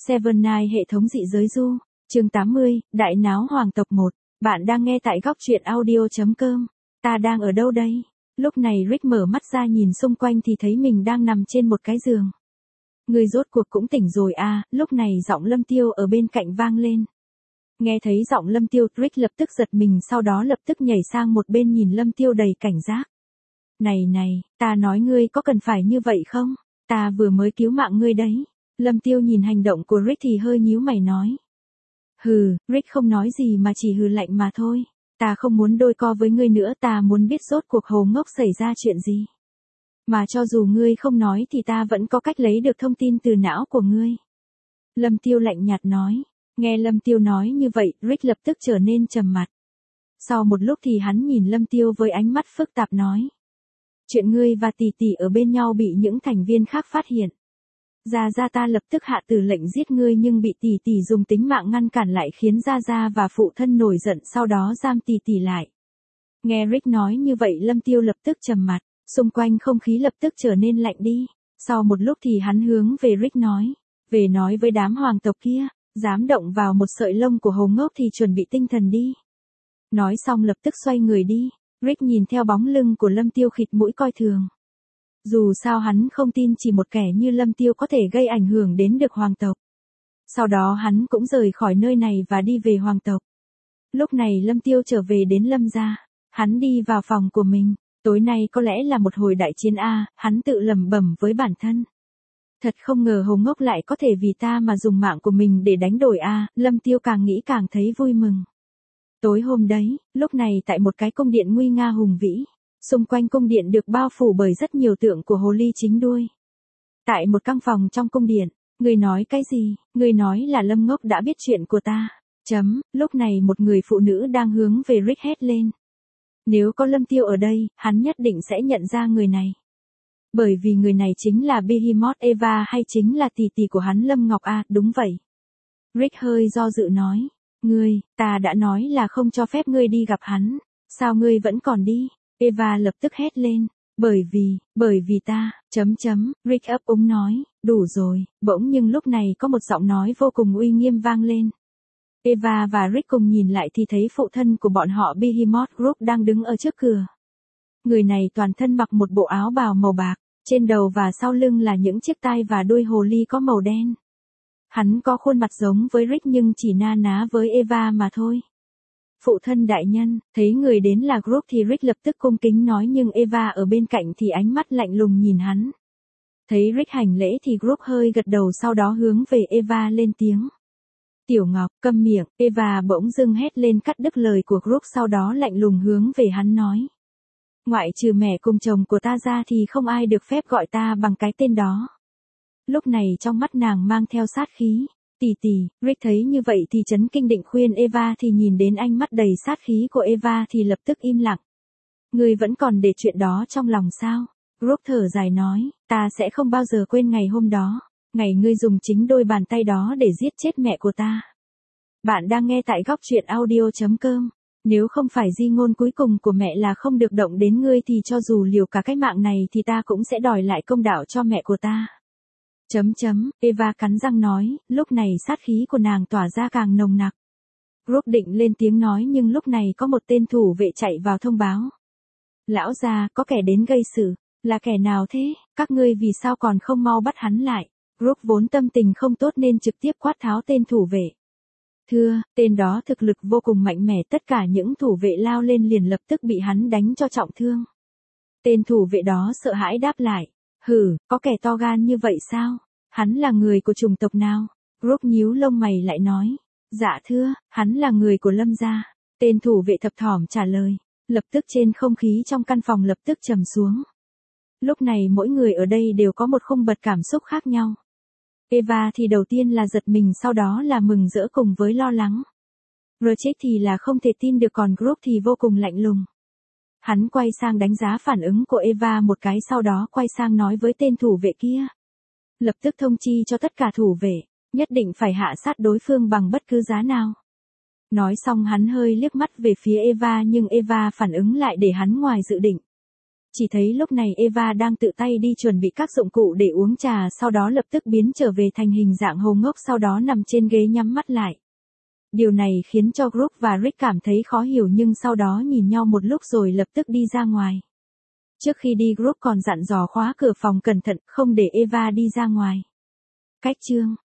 Seven Night hệ thống dị giới du, chương 80, Đại náo hoàng tộc 1. Bạn đang nghe tại góc truyện audio.com. Ta đang ở đâu đây? Lúc này Rick mở mắt ra nhìn xung quanh thì thấy mình đang nằm trên một cái giường. Người rốt cuộc cũng tỉnh rồi à, lúc này giọng Lâm Tiêu ở bên cạnh vang lên. Nghe thấy giọng Lâm Tiêu, Rick lập tức giật mình, sau đó lập tức nhảy sang một bên nhìn Lâm Tiêu đầy cảnh giác. Này, ta nói ngươi có cần phải như vậy không? Ta vừa mới cứu mạng ngươi đấy. Lâm Tiêu nhìn hành động của Rick thì hơi nhíu mày nói. Hừ, Rick không nói gì mà chỉ hừ lạnh mà thôi. Ta không muốn đôi co với ngươi nữa, ta muốn biết rốt cuộc Hồ Ngốc xảy ra chuyện gì. Mà cho dù ngươi không nói thì ta vẫn có cách lấy được thông tin từ não của ngươi. Lâm Tiêu lạnh nhạt nói. Nghe Lâm Tiêu nói như vậy, Rick lập tức trở nên trầm mặt. Sau một lúc thì hắn nhìn Lâm Tiêu với ánh mắt phức tạp nói. Chuyện ngươi và tỷ tỷ ở bên nhau bị những thành viên khác phát hiện. Gia ta lập tức hạ tử lệnh giết ngươi nhưng bị tỷ tỷ dùng tính mạng ngăn cản lại khiến Gia và phụ thân nổi giận, sau đó giam tỷ tỷ lại. Nghe Rick nói như vậy Lâm Tiêu lập tức trầm mặt, xung quanh không khí lập tức trở nên lạnh đi. Sau một lúc thì hắn hướng về Rick nói. Về nói với đám hoàng tộc kia, dám động vào một sợi lông của Hồ Ngốc thì chuẩn bị tinh thần đi. Nói xong lập tức xoay người đi. Rick nhìn theo bóng lưng của Lâm Tiêu khịt mũi coi thường. Dù sao hắn không tin chỉ một kẻ như Lâm Tiêu có thể gây ảnh hưởng đến được hoàng tộc. Sau đó hắn cũng rời khỏi nơi này và đi về hoàng tộc. Lúc này Lâm Tiêu trở về đến Lâm gia. Hắn đi vào phòng của mình. Tối nay có lẽ là một hồi đại chiến a, hắn tự lẩm bẩm với bản thân. Thật không ngờ Hồ Ngốc lại có thể vì ta mà dùng mạng của mình để đánh đổi a, Lâm Tiêu càng nghĩ càng thấy vui mừng. Tối hôm đấy, lúc này tại một cái cung điện nguy nga hùng vĩ, xung quanh cung điện được bao phủ bởi rất nhiều tượng của hồ ly chính đuôi. Tại một căn phòng trong cung điện, người nói cái gì? Người nói là Lâm Ngốc đã biết chuyện của ta. Lúc này một người phụ nữ đang hướng về Rick hét lên. Nếu có Lâm Tiêu ở đây, hắn nhất định sẽ nhận ra người này. Bởi vì người này chính là Behemoth Eva hay chính là tỷ tỷ của hắn Lâm Ngọc à, đúng vậy. Rick hơi do dự nói. Ta đã nói là không cho phép ngươi đi gặp hắn, sao ngươi vẫn còn đi? Eva lập tức hét lên, bởi vì ta, Rick ấp úng nói, đủ rồi, bỗng nhưng lúc này có một giọng nói vô cùng uy nghiêm vang lên. Eva và Rick cùng nhìn lại thì thấy phụ thân của bọn họ Behemoth Group đang đứng ở trước cửa. Người này toàn thân mặc một bộ áo bào màu bạc, trên đầu và sau lưng là những chiếc tai và đuôi hồ ly có màu đen. Hắn có khuôn mặt giống với Rick nhưng chỉ na ná với Eva mà thôi. Phụ thân đại nhân, thấy người đến là Group thì Rick lập tức cung kính nói nhưng Eva ở bên cạnh thì ánh mắt lạnh lùng nhìn hắn. Thấy Rick hành lễ thì Group hơi gật đầu sau đó hướng về Eva lên tiếng. Tiểu Ngọc, câm miệng, Eva bỗng dưng hét lên cắt đứt lời của Group sau đó lạnh lùng hướng về hắn nói. Ngoại trừ mẹ cùng chồng của ta ra thì không ai được phép gọi ta bằng cái tên đó. Lúc này trong mắt nàng mang theo sát khí. Tỷ, Rick thấy như vậy thì chấn kinh định khuyên Eva thì nhìn đến ánh mắt đầy sát khí của Eva thì lập tức im lặng. Ngươi vẫn còn để chuyện đó trong lòng sao? Group thở dài nói, ta sẽ không bao giờ quên ngày hôm đó. Ngày ngươi dùng chính đôi bàn tay đó để giết chết mẹ của ta. Bạn đang nghe tại góc truyện audio.com. Nếu không phải di ngôn cuối cùng của mẹ là không được động đến ngươi thì cho dù liều cả cái mạng này thì ta cũng sẽ đòi lại công đạo cho mẹ của ta. Eva cắn răng nói, lúc này sát khí của nàng tỏa ra càng nồng nặc. Group định lên tiếng nói nhưng lúc này có một tên thủ vệ chạy vào thông báo. Lão già, có kẻ đến gây sự, là kẻ nào thế, các ngươi vì sao còn không mau bắt hắn lại? Group vốn tâm tình không tốt nên trực tiếp quát tháo tên thủ vệ. Thưa, tên đó thực lực vô cùng mạnh mẽ, tất cả những thủ vệ lao lên liền lập tức bị hắn đánh cho trọng thương. Tên thủ vệ đó sợ hãi đáp lại. Hừ, có kẻ to gan như vậy sao? Hắn là người của chủng tộc nào? Group nhíu lông mày lại nói. Dạ thưa, hắn là người của Lâm gia. Tên thủ vệ thấp thỏm trả lời. Lập tức trên không khí trong căn phòng lập tức trầm xuống. Lúc này mỗi người ở đây đều có một khung bậc cảm xúc khác nhau. Eva thì đầu tiên là giật mình, sau đó là mừng rỡ cùng với lo lắng. Rochik thì là không thể tin được, còn Group thì vô cùng lạnh lùng. Hắn quay sang đánh giá phản ứng của Eva một cái sau đó quay sang nói với tên thủ vệ kia. Lập tức thông chi cho tất cả thủ vệ, nhất định phải hạ sát đối phương bằng bất cứ giá nào. Nói xong hắn hơi liếc mắt về phía Eva nhưng Eva phản ứng lại để hắn ngoài dự định. Chỉ thấy lúc này Eva đang tự tay đi chuẩn bị các dụng cụ để uống trà, sau đó lập tức biến trở về thành hình dạng hồ ngốc, sau đó nằm trên ghế nhắm mắt lại. Điều này khiến cho Brooke và Rick cảm thấy khó hiểu, nhưng sau đó nhìn nhau một lúc rồi lập tức đi ra ngoài. Trước khi đi, Brooke còn dặn dò khóa cửa phòng cẩn thận, không để Eva đi ra ngoài. Cách chương